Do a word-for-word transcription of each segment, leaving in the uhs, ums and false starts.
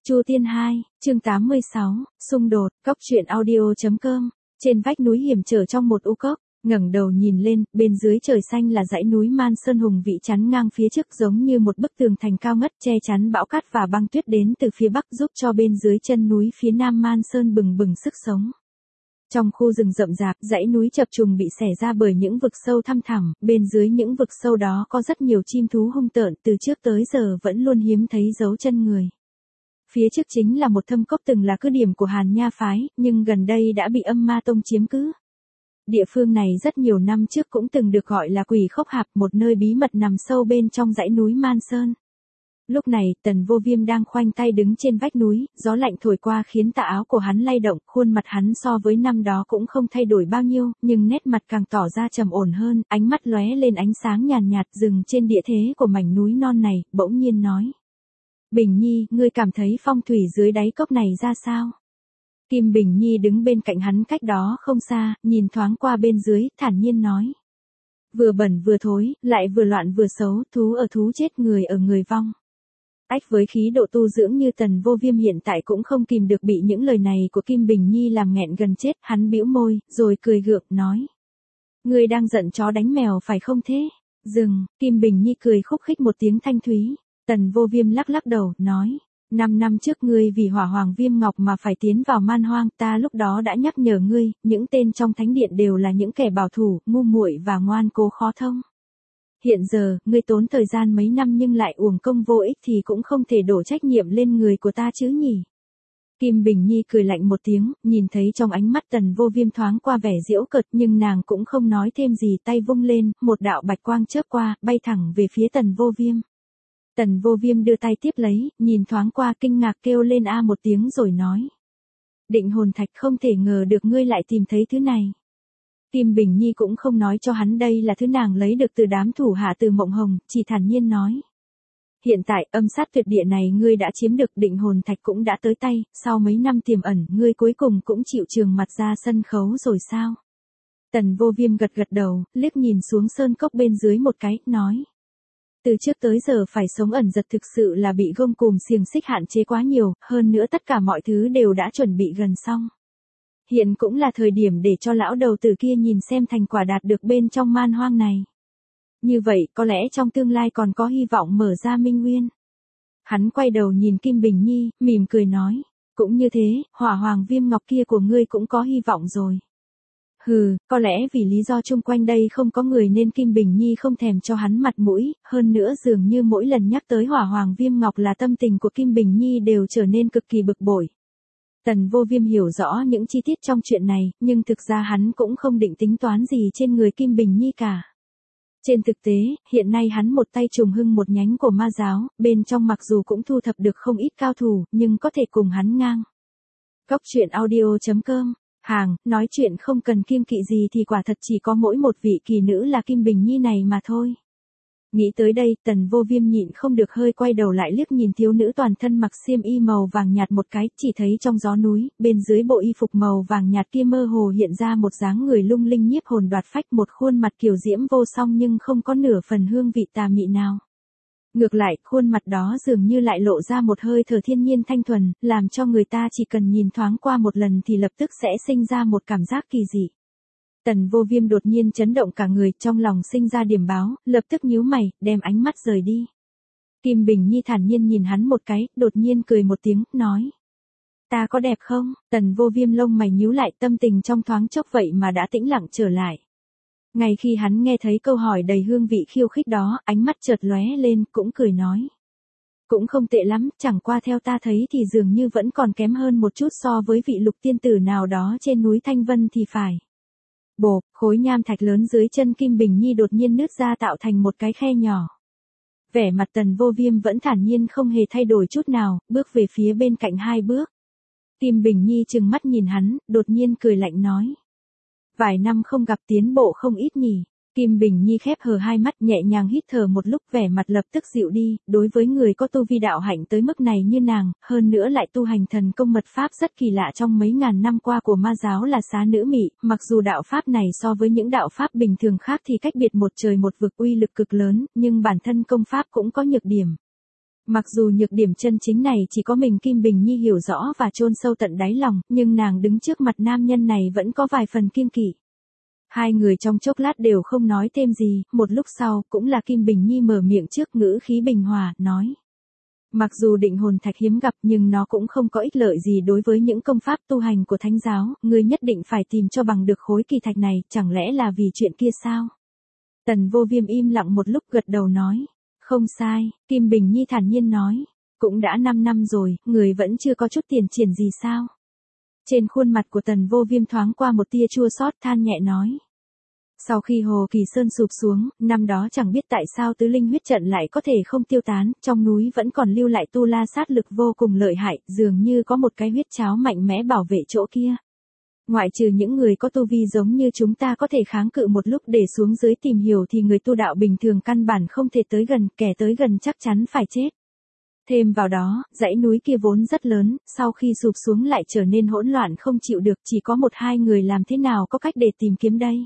Chu Tiên hai, chương tám mươi sáu, xung đột, Cốc truyện audio.com, trên vách núi hiểm trở trong một u cốc, ngẩng đầu nhìn lên, bên dưới trời xanh là dãy núi Man Sơn hùng vĩ chắn ngang phía trước giống như một bức tường thành cao ngất che chắn bão cát và băng tuyết đến từ phía bắc giúp cho bên dưới chân núi phía nam Man Sơn bừng bừng sức sống. Trong khu rừng rậm rạp, dãy núi chập trùng bị xẻ ra bởi những vực sâu thăm thẳm, bên dưới những vực sâu đó có rất nhiều chim thú hung tợn, từ trước tới giờ vẫn luôn hiếm thấy dấu chân người. Phía trước chính là một thâm cốc từng là cứ điểm của Hàn Nha phái, nhưng gần đây đã bị Âm Ma Tông chiếm cứ. Địa phương này rất nhiều năm trước cũng từng được gọi là Quỷ Khốc Hạp, một nơi bí mật nằm sâu bên trong dãy núi Man Sơn. Lúc này, Tần Vô Viêm đang khoanh tay đứng trên vách núi, gió lạnh thổi qua khiến tà áo của hắn lay động, khuôn mặt hắn so với năm đó cũng không thay đổi bao nhiêu, nhưng nét mặt càng tỏ ra trầm ổn hơn, ánh mắt lóe lên ánh sáng nhàn nhạt, dừng trên địa thế của mảnh núi non này, bỗng nhiên nói: "Bình Nhi, ngươi cảm thấy phong thủy dưới đáy cốc này ra sao?" Kim Bình Nhi đứng bên cạnh hắn cách đó không xa, nhìn thoáng qua bên dưới, thản nhiên nói: "Vừa bẩn vừa thối, lại vừa loạn vừa xấu, thú ở thú chết, người ở người vong." Ách, với khí độ tu dưỡng như Tần Vô Viêm hiện tại cũng không kìm được bị những lời này của Kim Bình Nhi làm nghẹn gần chết, hắn bĩu môi, rồi cười gượng, nói: "Ngươi đang giận chó đánh mèo phải không thế?" Dừng, Kim Bình Nhi cười khúc khích một tiếng thanh thúy. Tần Vô Viêm lắc lắc đầu, nói: Năm năm trước ngươi vì hỏa hoàng viêm ngọc mà phải tiến vào man hoang, ta lúc đó đã nhắc nhở ngươi, những tên trong thánh điện đều là những kẻ bảo thủ, ngu muội và ngoan cố khó thông. Hiện giờ, ngươi tốn thời gian mấy năm nhưng lại uổng công vô ích thì cũng không thể đổ trách nhiệm lên người của ta chứ nhỉ. Kim Bình Nhi cười lạnh một tiếng, nhìn thấy trong ánh mắt Tần Vô Viêm thoáng qua vẻ giễu cợt nhưng nàng cũng không nói thêm gì, tay vung lên, một đạo bạch quang chớp qua, bay thẳng về phía Tần Vô Viêm. Tần Vô Viêm đưa tay tiếp lấy, nhìn thoáng qua kinh ngạc kêu lên a một tiếng rồi nói: "Định hồn thạch, không thể ngờ được ngươi lại tìm thấy thứ này." Kim Bình Nhi cũng không nói cho hắn đây là thứ nàng lấy được từ đám thủ hạ từ Mộng Hồng, chỉ thản nhiên nói: "Hiện tại, âm sát tuyệt địa này ngươi đã chiếm được, định hồn thạch cũng đã tới tay, sau mấy năm tiềm ẩn, ngươi cuối cùng cũng chịu trường mặt ra sân khấu rồi sao?" Tần Vô Viêm gật gật đầu, liếc nhìn xuống sơn cốc bên dưới một cái, nói: "Từ trước tới giờ phải sống ẩn giật thực sự là bị gông cùm xiềng xích hạn chế quá nhiều, hơn nữa tất cả mọi thứ đều đã chuẩn bị gần xong. Hiện cũng là thời điểm để cho lão đầu tử kia nhìn xem thành quả đạt được bên trong man hoang này. Như vậy, có lẽ trong tương lai còn có hy vọng mở ra minh nguyên." Hắn quay đầu nhìn Kim Bình Nhi, mỉm cười nói: "Cũng như thế, hỏa hoàng viêm ngọc kia của ngươi cũng có hy vọng rồi." Hừ, có lẽ vì lý do chung quanh đây không có người nên Kim Bình Nhi không thèm cho hắn mặt mũi, hơn nữa dường như mỗi lần nhắc tới hỏa hoàng viêm ngọc là tâm tình của Kim Bình Nhi đều trở nên cực kỳ bực bội. Tần Vô Viêm hiểu rõ những chi tiết trong chuyện này, nhưng thực ra hắn cũng không định tính toán gì trên người Kim Bình Nhi cả. Trên thực tế, hiện nay hắn một tay trùng hưng một nhánh của ma giáo, bên trong mặc dù cũng thu thập được không ít cao thủ, nhưng có thể cùng hắn ngang. Cốc truyện audio.com, hàng, nói chuyện không cần kiêng kỵ gì thì quả thật chỉ có mỗi một vị kỳ nữ là Kim Bình Nhi này mà thôi. Nghĩ tới đây, Tần Vô Viêm nhịn không được hơi quay đầu lại liếc nhìn thiếu nữ toàn thân mặc xiêm y màu vàng nhạt một cái, chỉ thấy trong gió núi, bên dưới bộ y phục màu vàng nhạt kia mơ hồ hiện ra một dáng người lung linh nhiếp hồn đoạt phách, một khuôn mặt kiều diễm vô song nhưng không có nửa phần hương vị tà mị nào. Ngược lại, khuôn mặt đó dường như lại lộ ra một hơi thở thiên nhiên thanh thuần, làm cho người ta chỉ cần nhìn thoáng qua một lần thì lập tức sẽ sinh ra một cảm giác kỳ dị. Tần Vô Viêm đột nhiên chấn động cả người, trong lòng sinh ra điểm báo, lập tức nhíu mày, đem ánh mắt rời đi. Kim Bình Nhi thản nhiên nhìn hắn một cái, đột nhiên cười một tiếng, nói: "Ta có đẹp không?" Tần Vô Viêm lông mày nhíu lại, tâm tình trong thoáng chốc vậy mà đã tĩnh lặng trở lại. Ngay khi hắn nghe thấy câu hỏi đầy hương vị khiêu khích đó, ánh mắt chợt lóe lên, cũng cười nói: "Cũng không tệ lắm, chẳng qua theo ta thấy thì dường như vẫn còn kém hơn một chút so với vị lục tiên tử nào đó trên núi Thanh Vân thì phải." Bộp, khối nham thạch lớn dưới chân Kim Bình Nhi đột nhiên nứt ra tạo thành một cái khe nhỏ. Vẻ mặt Tần Vô Viêm vẫn thản nhiên không hề thay đổi chút nào, bước về phía bên cạnh hai bước. Kim Bình Nhi trừng mắt nhìn hắn, đột nhiên cười lạnh nói: "Vài năm không gặp tiến bộ không ít nhỉ." Kim Bình Nhi khép hờ hai mắt nhẹ nhàng hít thở một lúc, vẻ mặt lập tức dịu đi, đối với người có tu vi đạo hạnh tới mức này như nàng, hơn nữa lại tu hành thần công mật pháp rất kỳ lạ trong mấy ngàn năm qua của ma giáo là xá nữ mị, mặc dù đạo pháp này so với những đạo pháp bình thường khác thì cách biệt một trời một vực, uy lực cực lớn, nhưng bản thân công pháp cũng có nhược điểm. Mặc dù nhược điểm chân chính này chỉ có mình Kim Bình Nhi hiểu rõ và chôn sâu tận đáy lòng, nhưng nàng đứng trước mặt nam nhân này vẫn có vài phần kiêng kỵ. Hai người trong chốc lát đều không nói thêm gì, một lúc sau, cũng là Kim Bình Nhi mở miệng trước, ngữ khí bình hòa, nói. Mặc dù định hồn thạch hiếm gặp nhưng nó cũng không có ích lợi gì đối với những công pháp tu hành của thánh giáo, ngươi nhất định phải tìm cho bằng được khối kỳ thạch này, chẳng lẽ là vì chuyện kia sao? Tần Vô Viêm im lặng một lúc gật đầu nói. Không sai, Kim Bình Nhi thản nhiên nói. Cũng đã năm năm rồi, người vẫn chưa có chút tiền triển gì sao? Trên khuôn mặt của Tần Vô Viêm thoáng qua một tia chua xót, than nhẹ nói. Sau khi Hồ Kỳ Sơn sụp xuống, năm đó chẳng biết tại sao tứ linh huyết trận lại có thể không tiêu tán, trong núi vẫn còn lưu lại tu la sát lực vô cùng lợi hại, dường như có một cái huyết cháo mạnh mẽ bảo vệ chỗ kia. Ngoại trừ những người có tu vi giống như chúng ta có thể kháng cự một lúc để xuống dưới tìm hiểu thì người tu đạo bình thường căn bản không thể tới gần, kẻ tới gần chắc chắn phải chết. Thêm vào đó, dãy núi kia vốn rất lớn, sau khi sụp xuống lại trở nên hỗn loạn không chịu được, chỉ có một hai người làm thế nào có cách để tìm kiếm đây.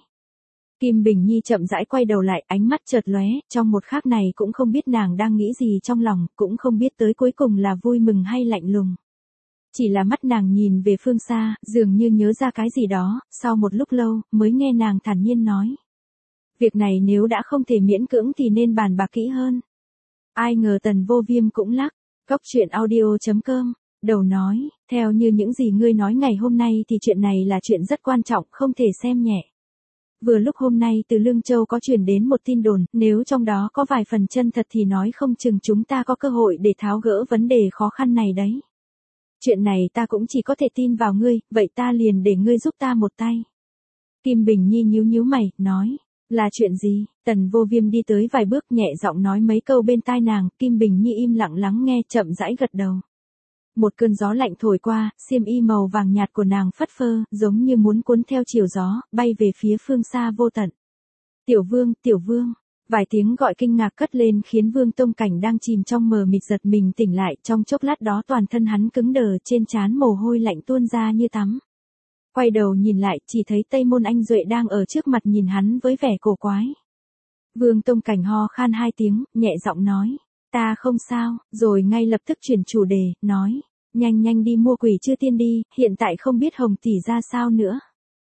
Kim Bình Nhi chậm rãi quay đầu lại, ánh mắt chợt lóe, trong một khắc này cũng không biết nàng đang nghĩ gì trong lòng, cũng không biết tới cuối cùng là vui mừng hay lạnh lùng. Chỉ là mắt nàng nhìn về phương xa, dường như nhớ ra cái gì đó, sau một lúc lâu, mới nghe nàng thản nhiên nói. Việc này nếu đã không thể miễn cưỡng thì nên bàn bạc kỹ hơn. Ai ngờ Tần Vô Viêm cũng lắc, Cốc Truyện Audio chấm com, đầu nói, theo như những gì ngươi nói ngày hôm nay thì chuyện này là chuyện rất quan trọng, không thể xem nhẹ. Vừa lúc hôm nay từ Lương Châu có truyền đến một tin đồn, nếu trong đó có vài phần chân thật thì nói không chừng chúng ta có cơ hội để tháo gỡ vấn đề khó khăn này đấy. Chuyện này ta cũng chỉ có thể tin vào ngươi, vậy ta liền để ngươi giúp ta một tay. Kim Bình Nhi nhíu nhíu mày, nói, là chuyện gì? Tần Vô Viêm đi tới vài bước nhẹ giọng nói mấy câu bên tai nàng, Kim Bình Nhi im lặng lắng nghe, chậm rãi gật đầu. Một cơn gió lạnh thổi qua, xiêm y màu vàng nhạt của nàng phất phơ, giống như muốn cuốn theo chiều gió, bay về phía phương xa vô tận. Tiểu Vương, Tiểu Vương. Vài tiếng gọi kinh ngạc cất lên khiến Vương Tông Cảnh đang chìm trong mờ mịt giật mình tỉnh lại, trong chốc lát đó toàn thân hắn cứng đờ, trên trán mồ hôi lạnh tuôn ra như tắm. Quay đầu nhìn lại, chỉ thấy Tây Môn Anh Duệ đang ở trước mặt nhìn hắn với vẻ cổ quái. Vương Tông Cảnh ho khan hai tiếng, nhẹ giọng nói, ta không sao, rồi ngay lập tức chuyển chủ đề, nói, nhanh nhanh đi mua Quỷ Chư Tiên đi, hiện tại không biết Hồng tỷ ra sao nữa.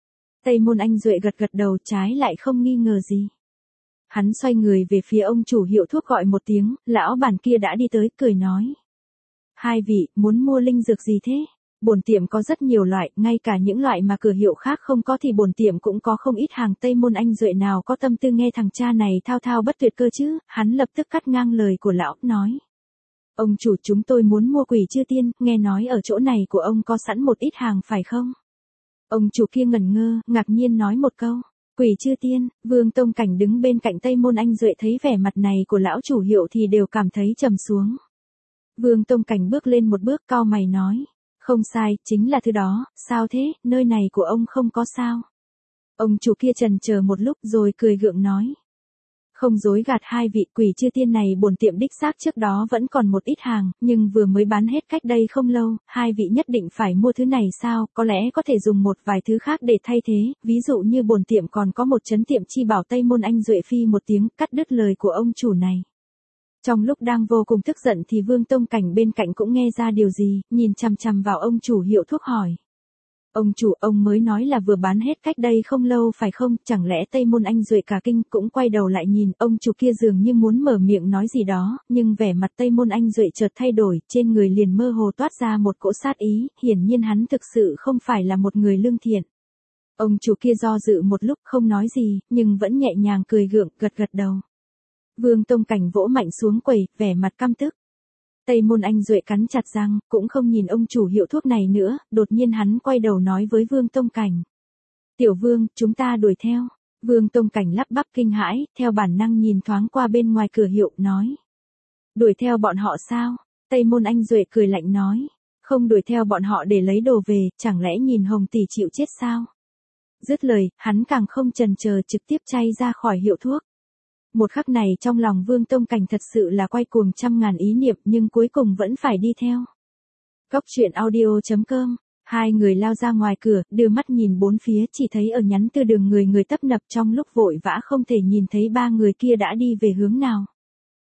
Tây Môn Anh Duệ gật gật đầu, trái lại không nghi ngờ gì. Hắn xoay người về phía ông chủ hiệu thuốc gọi một tiếng, lão bản kia đã đi tới, cười nói. Hai vị, muốn mua linh dược gì thế? Bổn tiệm có rất nhiều loại, ngay cả những loại mà cửa hiệu khác không có thì bổn tiệm cũng có không ít hàng. Tây Môn Anh Duệ nào có tâm tư nghe thằng cha này thao thao bất tuyệt cơ chứ, hắn lập tức cắt ngang lời của lão, nói. Ông chủ, chúng tôi muốn mua Quỷ Chư Tiên, nghe nói ở chỗ này của ông có sẵn một ít hàng phải không? Ông chủ kia ngẩn ngơ, ngạc nhiên nói một câu. Quỷ Chư Tiên. Vương Tông Cảnh đứng bên cạnh Tây Môn Anh Duệ thấy vẻ mặt này của lão chủ hiệu thì đều cảm thấy trầm xuống. Vương Tông Cảnh bước lên một bước, cau mày nói. Không sai, chính là thứ đó. Sao thế, nơi này của ông không có sao? Ông chủ kia chần chờ một lúc rồi cười gượng nói. Không dối gạt hai vị, Quỷ Chư Tiên này bổn tiệm đích xác trước đó vẫn còn một ít hàng, nhưng vừa mới bán hết cách đây không lâu, hai vị nhất định phải mua thứ này sao, có lẽ có thể dùng một vài thứ khác để thay thế, ví dụ như bổn tiệm còn có một chấn tiệm chi bảo. Tây Môn Anh Duệ phi một tiếng, cắt đứt lời của ông chủ này. Trong lúc đang vô cùng tức giận thì Vương Tông Cảnh bên cạnh cũng nghe ra điều gì, nhìn chằm chằm vào ông chủ hiệu thuốc hỏi. Ông chủ, ông mới nói là vừa bán hết cách đây không lâu phải không, chẳng lẽ? Tây Môn Anh Duệ cả kinh, cũng quay đầu lại nhìn, ông chủ kia dường như muốn mở miệng nói gì đó, nhưng vẻ mặt Tây Môn Anh Duệ chợt thay đổi, trên người liền mơ hồ toát ra một cỗ sát ý, hiển nhiên hắn thực sự không phải là một người lương thiện. Ông chủ kia do dự một lúc không nói gì, nhưng vẫn nhẹ nhàng cười gượng, gật gật đầu. Vương Tông Cảnh vỗ mạnh xuống quầy, vẻ mặt căm tức. Tây Môn Anh Duệ cắn chặt răng, cũng không nhìn ông chủ hiệu thuốc này nữa, đột nhiên hắn quay đầu nói với Vương Tông Cảnh. Tiểu Vương, chúng ta đuổi theo. Vương Tông Cảnh lắp bắp kinh hãi, theo bản năng nhìn thoáng qua bên ngoài cửa hiệu, nói. Đuổi theo bọn họ sao? Tây Môn Anh Duệ cười lạnh nói. Không đuổi theo bọn họ để lấy đồ về, chẳng lẽ nhìn Hồng tỷ chịu chết sao? Dứt lời, hắn càng không chần chờ trực tiếp chay ra khỏi hiệu thuốc. Một khắc này trong lòng Vương Tông Cảnh thật sự là quay cuồng trăm ngàn ý niệm, nhưng cuối cùng vẫn phải đi theo. Cốc Truyện Audio chấm com. Hai người lao ra ngoài cửa, đưa mắt nhìn bốn phía, chỉ thấy ở nhắn từ đường người người tấp nập, trong lúc vội vã không thể nhìn thấy ba người kia đã đi về hướng nào.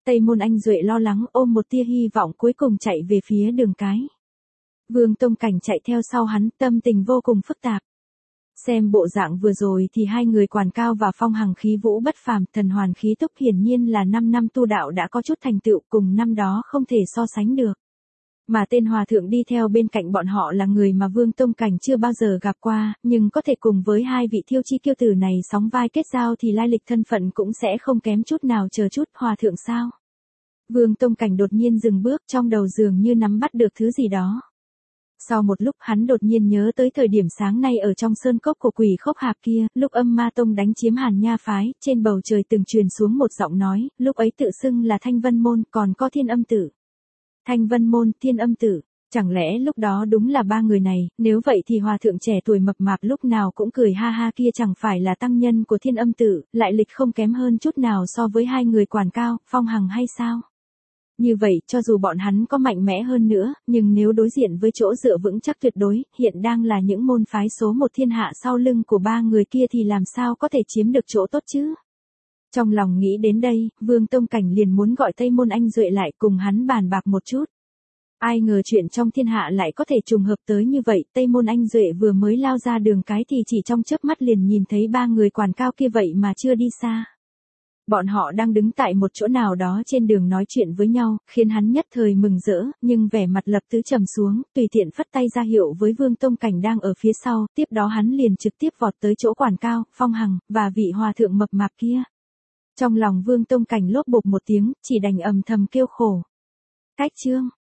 Tây Môn Anh Duệ lo lắng ôm một tia hy vọng cuối cùng chạy về phía đường cái. Vương Tông Cảnh chạy theo sau hắn, tâm tình vô cùng phức tạp. Xem bộ dạng vừa rồi thì hai người Quản Cao và Phong Hằng khí vũ bất phàm, thần hoàn khí túc hiển nhiên là năm năm tu đạo đã có chút thành tựu, cùng năm đó không thể so sánh được. Mà tên hòa thượng đi theo bên cạnh bọn họ là người mà Vương Tông Cảnh chưa bao giờ gặp qua, nhưng có thể cùng với hai vị Thiêu Chi Kiêu tử này sóng vai kết giao thì lai lịch thân phận cũng sẽ không kém chút nào. Chờ chút, hòa thượng sao? Vương Tông Cảnh đột nhiên dừng bước, trong đầu dường như nắm bắt được thứ gì đó. Sau một lúc hắn đột nhiên nhớ tới thời điểm sáng nay ở trong sơn cốc của quỷ khốc hạp kia, lúc Âm Ma Tông đánh chiếm Hàn Nha phái, trên bầu trời từng truyền xuống một giọng nói, lúc ấy tự xưng là Thanh Vân Môn, còn có Thiên Âm Tử. Thanh Vân Môn, Thiên Âm Tử, chẳng lẽ lúc đó đúng là ba người này, nếu vậy thì hòa thượng trẻ tuổi mập mạp lúc nào cũng cười ha ha kia chẳng phải là tăng nhân của Thiên Âm Tử, lại lịch không kém hơn chút nào so với hai người Quản Cao, Phong Hằng hay sao? Như vậy, cho dù bọn hắn có mạnh mẽ hơn nữa, nhưng nếu đối diện với chỗ dựa vững chắc tuyệt đối, hiện đang là những môn phái số một thiên hạ sau lưng của ba người kia thì làm sao có thể chiếm được chỗ tốt chứ? Trong lòng nghĩ đến đây, Vương Tông Cảnh liền muốn gọi Tây Môn Anh Duệ lại cùng hắn bàn bạc một chút. Ai ngờ chuyện trong thiên hạ lại có thể trùng hợp tới như vậy, Tây Môn Anh Duệ vừa mới lao ra đường cái thì chỉ trong chớp mắt liền nhìn thấy ba người Quản Cao kia vậy mà chưa đi xa. Bọn họ đang đứng tại một chỗ nào đó trên đường nói chuyện với nhau, khiến hắn nhất thời mừng rỡ, nhưng vẻ mặt lập tức trầm xuống, tùy tiện phất tay ra hiệu với Vương Tông Cảnh đang ở phía sau, tiếp đó hắn liền trực tiếp vọt tới chỗ Quản Cao, Phong Hằng, và vị hòa thượng mập mạp kia. Trong lòng Vương Tông Cảnh lốp bộp một tiếng, chỉ đành ầm thầm kêu khổ. Cách chương